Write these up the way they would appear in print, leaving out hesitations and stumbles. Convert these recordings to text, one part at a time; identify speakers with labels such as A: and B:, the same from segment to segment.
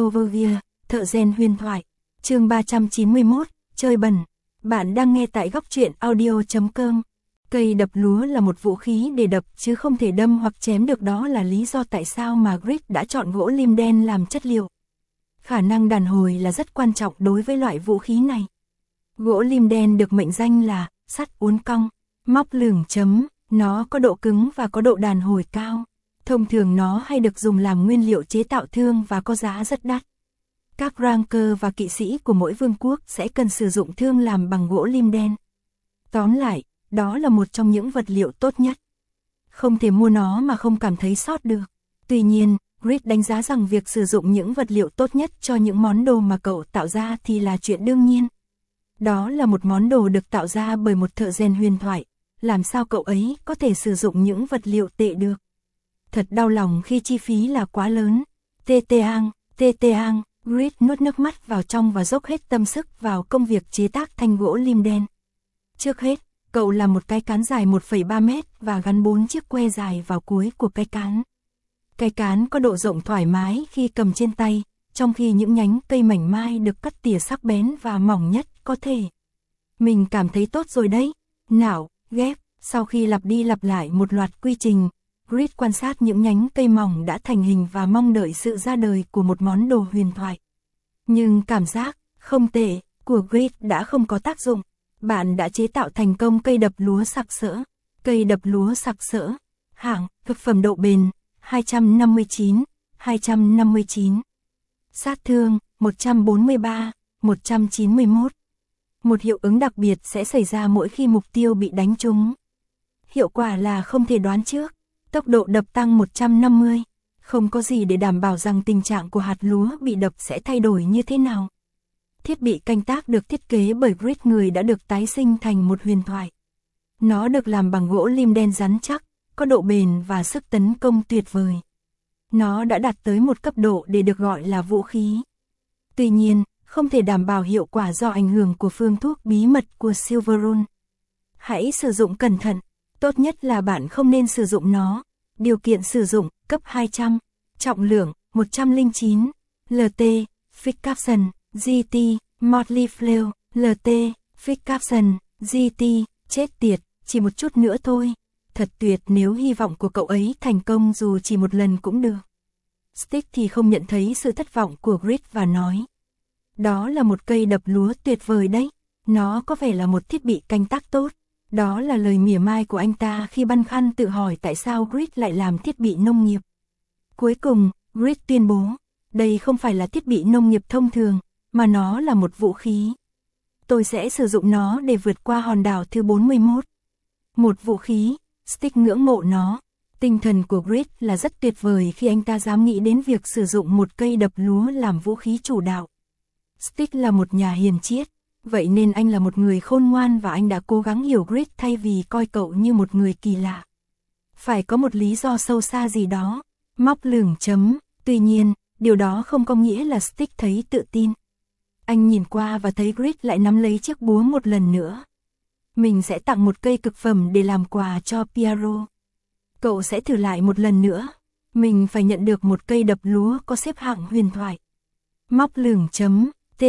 A: Overview, thợ rèn huyền thoại. Chương 391, chơi bẩn. Bạn đang nghe tại góc truyện audio.com. Cây đập lúa là một vũ khí để đập chứ không thể đâm hoặc chém được, đó là lý do tại sao mà Grid đã chọn gỗ lim đen làm chất liệu. Khả năng đàn hồi là rất quan trọng đối với loại vũ khí này. Gỗ lim đen được mệnh danh là sắt uốn cong, móc lửng chấm, nó có độ cứng và có độ đàn hồi cao. Thông thường nó hay được dùng làm nguyên liệu chế tạo thương và có giá rất đắt. Các ranker và kỵ sĩ của mỗi vương quốc sẽ cần sử dụng thương làm bằng gỗ lim đen. Tóm lại, đó là một trong những vật liệu tốt nhất. Không thể mua nó mà không cảm thấy sót được. Tuy nhiên, Grid đánh giá rằng việc sử dụng những vật liệu tốt nhất cho những món đồ mà cậu tạo ra thì là chuyện đương nhiên. Đó là một món đồ được tạo ra bởi một thợ rèn huyền thoại. Làm sao cậu ấy có thể sử dụng những vật liệu tệ được? Thật đau lòng khi chi phí là quá lớn. Tê-tê-ang, Grid nuốt nước mắt vào trong và dốc hết tâm sức vào công việc chế tác thanh gỗ lim đen. Trước hết, cậu làm một cái cán dài 1,3 mét và gắn 4 chiếc que dài vào cuối của cái cán. Cái cán có độ rộng thoải mái khi cầm trên tay, trong khi những nhánh cây mảnh mai được cắt tỉa sắc bén và mỏng nhất có thể. Mình cảm thấy tốt rồi đấy. Nào, ghép. Sau khi lặp đi lặp lại một loạt quy trình, Grid quan sát những nhánh cây mỏng đã thành hình và mong đợi sự ra đời của một món đồ huyền thoại. Nhưng cảm giác không tệ của Grid đã không có tác dụng. Bạn đã chế tạo thành công cây đập lúa sặc sỡ. Cây đập lúa sặc sỡ. Hạng, thực phẩm độ bền, 259. Sát thương, 143, 191. Một hiệu ứng đặc biệt sẽ xảy ra mỗi khi mục tiêu bị đánh trúng. Hiệu quả là không thể đoán trước. Tốc độ đập tăng 150. Không có gì để đảm bảo rằng tình trạng của hạt lúa bị đập sẽ thay đổi như thế nào. Thiết bị canh tác được thiết kế bởi Grid, người đã được tái sinh thành một huyền thoại. Nó được làm bằng gỗ lim đen rắn chắc, có độ bền và sức tấn công tuyệt vời. Nó đã đạt tới một cấp độ để được gọi là vũ khí. Tuy nhiên, không thể đảm bảo hiệu quả do ảnh hưởng của phương thuốc bí mật của Silverrun. Hãy sử dụng cẩn thận. Tốt nhất là bạn không nên sử dụng nó. Điều kiện sử dụng, cấp 200, trọng lượng, 109, LT, Fix Capson, GT, Motley Fleur, LT, Fix Capson, GT, chết tiệt, chỉ một chút nữa thôi. Thật tuyệt nếu hy vọng của cậu ấy thành công dù chỉ một lần cũng được. Stick thì không nhận thấy sự thất vọng của Grid và nói. Đó là một cây đập lúa tuyệt vời đấy. Nó có vẻ là một thiết bị canh tác tốt. Đó là lời mỉa mai của anh ta khi băn khoăn tự hỏi tại sao Grid lại làm thiết bị nông nghiệp. Cuối cùng, Grid tuyên bố, đây không phải là thiết bị nông nghiệp thông thường, mà nó là một vũ khí. Tôi sẽ sử dụng nó để vượt qua hòn đảo thứ 41. Một vũ khí, Stick ngưỡng mộ nó. Tinh thần của Grid là rất tuyệt vời khi anh ta dám nghĩ đến việc sử dụng một cây đập lúa làm vũ khí chủ đạo. Stick là một nhà hiền triết. Vậy nên anh là một người khôn ngoan và anh đã cố gắng hiểu Grid thay vì coi cậu như một người kỳ lạ. Phải có một lý do sâu xa gì đó. Móc lửng chấm. Tuy nhiên, điều đó không có nghĩa là Stick thấy tự tin. Anh nhìn qua và thấy Grid lại nắm lấy chiếc búa một lần nữa. Mình sẽ tặng một cây cực phẩm để làm quà cho Piero. Cậu sẽ thử lại một lần nữa. Mình phải nhận được một cây đập lúa có xếp hạng huyền thoại. Móc lửng chấm.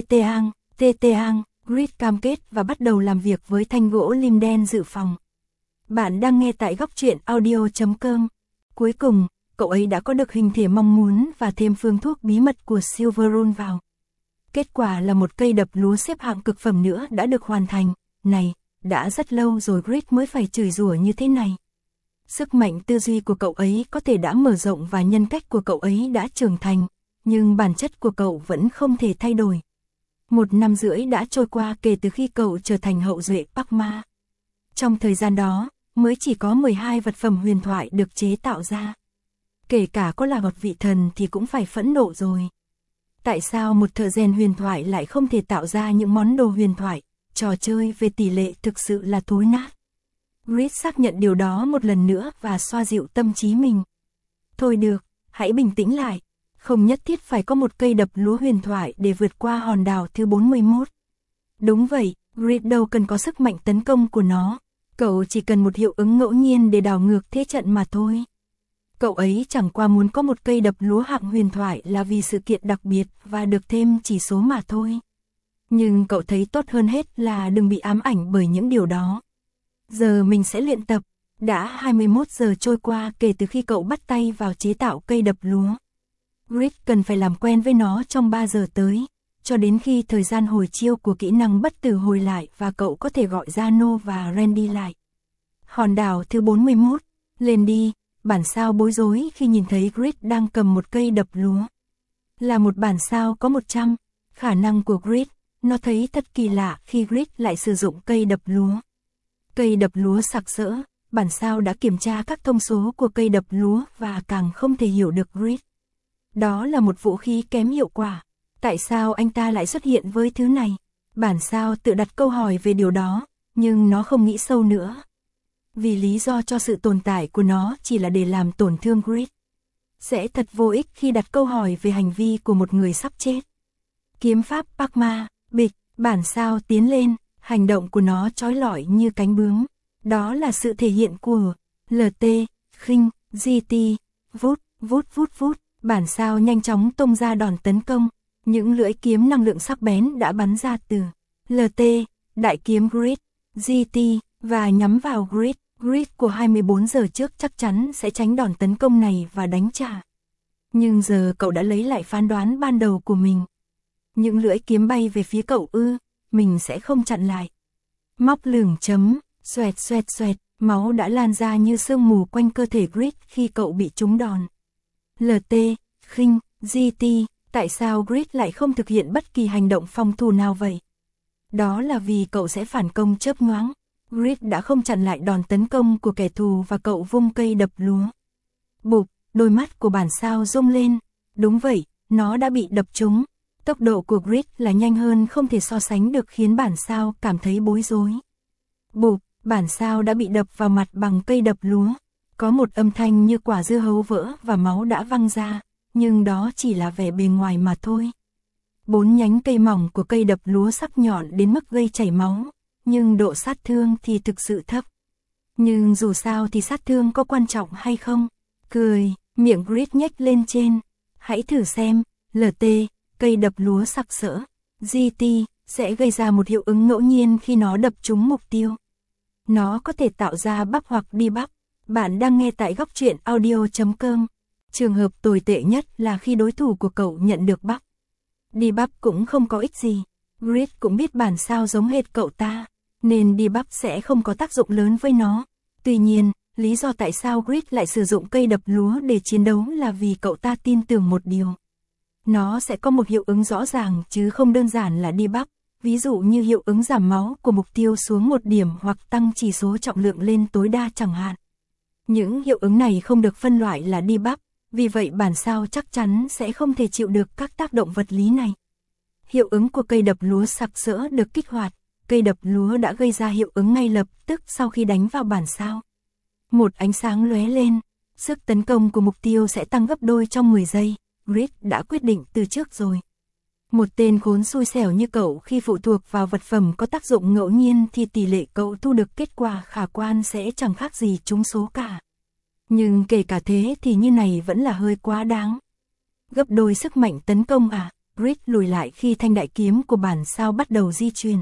A: Tê-tê-ang. Grid cam kết và bắt đầu làm việc với thanh gỗ lim đen dự phòng. Bạn đang nghe tại góc truyện audio.com. Cuối cùng, cậu ấy đã có được hình thể mong muốn và thêm phương thuốc bí mật của Silverrun vào. Kết quả là một cây đập lúa xếp hạng cực phẩm nữa đã được hoàn thành. Này, đã rất lâu rồi Grid mới phải chửi rủa như thế này. Sức mạnh tư duy của cậu ấy có thể đã mở rộng và nhân cách của cậu ấy đã trưởng thành, nhưng bản chất của cậu vẫn không thể thay đổi. 1 năm rưỡi đã trôi qua kể từ khi cậu trở thành hậu duệ Pakma. Trong thời gian đó, mới chỉ có 12 vật phẩm huyền thoại được chế tạo ra. Kể cả có là một vị thần thì cũng phải phẫn nộ rồi. Tại sao một thợ rèn huyền thoại lại không thể tạo ra những món đồ huyền thoại? Trò chơi về tỷ lệ thực sự là thối nát. Grid xác nhận điều đó một lần nữa và xoa dịu tâm trí mình. Thôi được, hãy bình tĩnh lại. Không nhất thiết phải có một cây đập lúa huyền thoại để vượt qua hòn đảo thứ 41. Đúng vậy, Grid đâu cần có sức mạnh tấn công của nó. Cậu chỉ cần một hiệu ứng ngẫu nhiên để đảo ngược thế trận mà thôi. Cậu ấy chẳng qua muốn có một cây đập lúa hạng huyền thoại là vì sự kiện đặc biệt và được thêm chỉ số mà thôi. Nhưng cậu thấy tốt hơn hết là đừng bị ám ảnh bởi những điều đó. Giờ mình sẽ luyện tập. Đã 21 giờ trôi qua kể từ khi cậu bắt tay vào chế tạo cây đập lúa. Grit cần phải làm quen với nó trong 3 giờ tới, cho đến khi thời gian hồi chiêu của kỹ năng bất tử hồi lại và cậu có thể gọi Jano và Randy lại. Hòn đảo thứ 41, lên đi. Bản sao bối rối khi nhìn thấy Grit đang cầm một cây đập lúa. Là một bản sao có 100, khả năng của Grit, nó thấy thật kỳ lạ khi Grit lại sử dụng cây đập lúa. Cây đập lúa sặc sỡ, bản sao đã kiểm tra các thông số của cây đập lúa và càng không thể hiểu được Grit. Đó là một vũ khí kém hiệu quả. Tại sao anh ta lại xuất hiện với thứ này? Bản sao tự đặt câu hỏi về điều đó, nhưng nó không nghĩ sâu nữa. Vì lý do cho sự tồn tại của nó chỉ là để làm tổn thương Grit. Sẽ thật vô ích khi đặt câu hỏi về hành vi của một người sắp chết. Kiếm pháp Pakma, bịch, bản sao tiến lên, hành động của nó chói lọi như cánh bướm. Đó là sự thể hiện của LT, khinh, GT, vút, vút vút vút. Bản sao nhanh chóng tung ra đòn tấn công. Những lưỡi kiếm năng lượng sắc bén đã bắn ra từ LT, đại kiếm Grit, GT, và nhắm vào Grit. Grit của 24 giờ trước chắc chắn sẽ tránh đòn tấn công này và đánh trả. Nhưng giờ cậu đã lấy lại phán đoán ban đầu của mình. Những lưỡi kiếm bay về phía cậu mình sẽ không chặn lại. Móc lửng chấm, xoẹt xoẹt xoẹt, máu đã lan ra như sương mù quanh cơ thể Grit khi cậu bị trúng đòn. LT, khinh, GT, tại sao Grit lại không thực hiện bất kỳ hành động phòng thủ nào vậy? Đó là vì cậu sẽ phản công chớp nhoáng. Grit đã không chặn lại đòn tấn công của kẻ thù và cậu vung cây đập lúa. Bụp, đôi mắt của bản sao rung lên. Đúng vậy, nó đã bị đập trúng. Tốc độ của Grit là nhanh hơn không thể so sánh được khiến bản sao cảm thấy bối rối. Bụp, bản sao đã bị đập vào mặt bằng cây đập lúa. Có một âm thanh như quả dưa hấu vỡ và máu đã văng ra, nhưng đó chỉ là vẻ bề ngoài mà thôi. 4 nhánh cây mỏng của cây đập lúa sắc nhọn đến mức gây chảy máu, nhưng độ sát thương thì thực sự thấp. Nhưng dù sao thì sát thương có quan trọng hay không? Cười, miệng Grit nhếch lên trên. Hãy thử xem, LT, cây đập lúa sặc sỡ, GT, sẽ gây ra một hiệu ứng ngẫu nhiên khi nó đập trúng mục tiêu. Nó có thể tạo ra bắp hoặc debug. Bạn đang nghe tại góc truyện audio.com. Trường hợp tồi tệ nhất là khi đối thủ của cậu nhận được bắp. Debug cũng không có ích gì. Grit cũng biết bản sao giống hệt cậu ta, nên debug sẽ không có tác dụng lớn với nó. Tuy nhiên, lý do tại sao Grit lại sử dụng cây đập lúa để chiến đấu là vì cậu ta tin tưởng một điều. Nó sẽ có một hiệu ứng rõ ràng chứ không đơn giản là debug, ví dụ như hiệu ứng giảm máu của mục tiêu xuống 1 điểm hoặc tăng chỉ số trọng lượng lên tối đa chẳng hạn. Những hiệu ứng này không được phân loại là debug, vì vậy bản sao chắc chắn sẽ không thể chịu được các tác động vật lý này. Hiệu ứng của cây đập lúa sặc sỡ được kích hoạt, cây đập lúa đã gây ra hiệu ứng ngay lập tức sau khi đánh vào bản sao. Một ánh sáng lóe lên, sức tấn công của mục tiêu sẽ tăng gấp đôi trong 10 giây, Grit đã quyết định từ trước rồi. Một tên khốn xui xẻo như cậu khi phụ thuộc vào vật phẩm có tác dụng ngẫu nhiên thì tỷ lệ cậu thu được kết quả khả quan sẽ chẳng khác gì trúng số cả. Nhưng kể cả thế thì như này vẫn là hơi quá đáng. Gấp đôi sức mạnh tấn công à? Grit lùi lại khi thanh đại kiếm của bản sao bắt đầu di chuyển.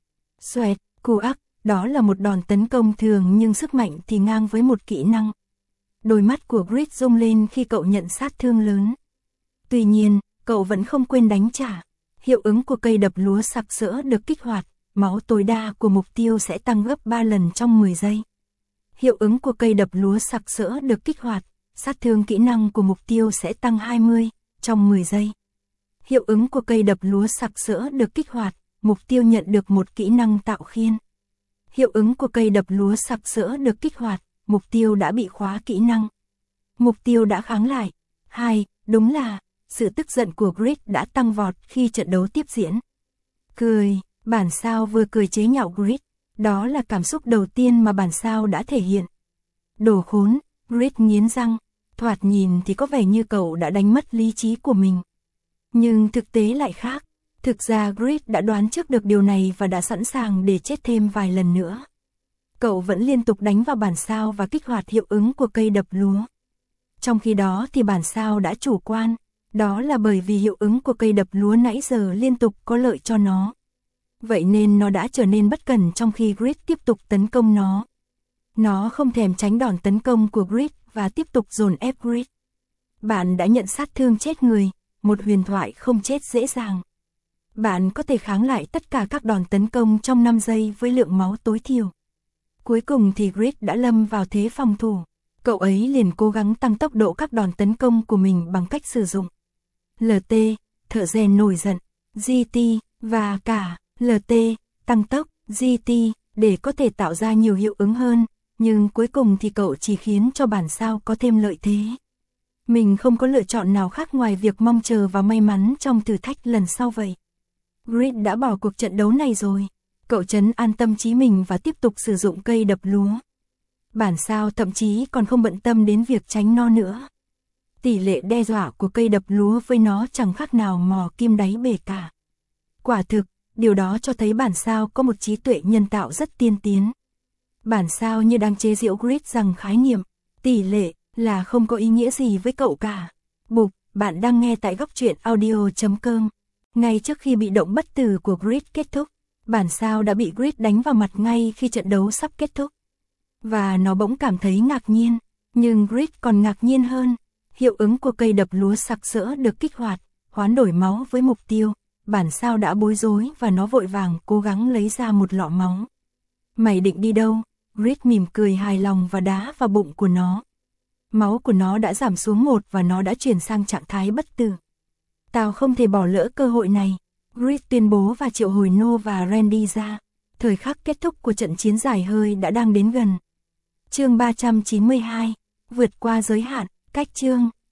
A: Xoẹt, cù ắc, đó là một đòn tấn công thường nhưng sức mạnh thì ngang với một kỹ năng. Đôi mắt của Grit rung lên khi cậu nhận sát thương lớn. Tuy nhiên, cậu vẫn không quên đánh trả. Hiệu ứng của cây đập lúa sặc sỡ được kích hoạt, máu tối đa của mục tiêu sẽ tăng gấp 3 lần trong 10 giây. Hiệu ứng của cây đập lúa sặc sỡ được kích hoạt, sát thương kỹ năng của mục tiêu sẽ tăng 20 trong 10 giây. Hiệu ứng của cây đập lúa sặc sỡ được kích hoạt, mục tiêu nhận được một kỹ năng tạo khiên. Hiệu ứng của cây đập lúa sặc sỡ được kích hoạt, mục tiêu đã bị khóa kỹ năng. Mục tiêu đã kháng lại. Đúng là, sự tức giận của Grit đã tăng vọt khi trận đấu tiếp diễn. Cười, bản sao vừa cười chế nhạo Grit, đó là cảm xúc đầu tiên mà bản sao đã thể hiện. Đồ khốn, Grit nghiến răng, thoạt nhìn thì có vẻ như cậu đã đánh mất lý trí của mình. Nhưng thực tế lại khác, thực ra Grit đã đoán trước được điều này và đã sẵn sàng để chết thêm vài lần nữa. Cậu vẫn liên tục đánh vào bản sao và kích hoạt hiệu ứng của cây đập lúa. Trong khi đó thì bản sao đã chủ quan, đó là bởi vì hiệu ứng của cây đập lúa nãy giờ liên tục có lợi cho nó. Vậy nên nó đã trở nên bất cẩn trong khi Grid tiếp tục tấn công nó. Nó không thèm tránh đòn tấn công của Grid và tiếp tục dồn ép Grid. Bạn đã nhận sát thương chết người, một huyền thoại không chết dễ dàng. Bạn có thể kháng lại tất cả các đòn tấn công trong 5 giây với lượng máu tối thiểu. Cuối cùng thì Grid đã lâm vào thế phòng thủ. Cậu ấy liền cố gắng tăng tốc độ các đòn tấn công của mình bằng cách sử dụng LT, thợ rèn nổi giận, GT, và cả LT, tăng tốc, GT, để có thể tạo ra nhiều hiệu ứng hơn, nhưng cuối cùng thì cậu chỉ khiến cho bản sao có thêm lợi thế. Mình không có lựa chọn nào khác ngoài việc mong chờ và may mắn trong thử thách lần sau vậy. Grid đã bỏ cuộc trận đấu này rồi. Cậu trấn an tâm trí mình và tiếp tục sử dụng cây đập lúa. Bản sao thậm chí còn không bận tâm đến việc tránh nó nữa. Tỷ lệ đe dọa của cây đập lúa với nó chẳng khác nào mò kim đáy bể cả. Quả thực, điều đó cho thấy bản sao có một trí tuệ nhân tạo rất tiên tiến. Bản sao như đang chế giễu Grid rằng khái niệm, tỷ lệ, là không có ý nghĩa gì với cậu cả. Bụp, bạn đang nghe tại góc truyện audio.com. Ngay trước khi bị động bất tử của Grid kết thúc, bản sao đã bị Grid đánh vào mặt ngay khi trận đấu sắp kết thúc. Và nó bỗng cảm thấy ngạc nhiên, nhưng Grid còn ngạc nhiên hơn. Hiệu ứng của cây đập lúa sặc sỡ được kích hoạt, hoán đổi máu với mục tiêu. Bản sao đã bối rối và nó vội vàng cố gắng lấy ra một lọ máu. Mày định đi đâu? Grid mỉm cười hài lòng và đá vào bụng của nó. Máu của nó đã giảm xuống 1 và nó đã chuyển sang trạng thái bất tử. Tao không thể bỏ lỡ cơ hội này, Grid tuyên bố và triệu hồi No và Randy ra. Thời khắc kết thúc của trận chiến dài hơi đã đang đến gần. Chương 392, vượt qua giới hạn, cách chương.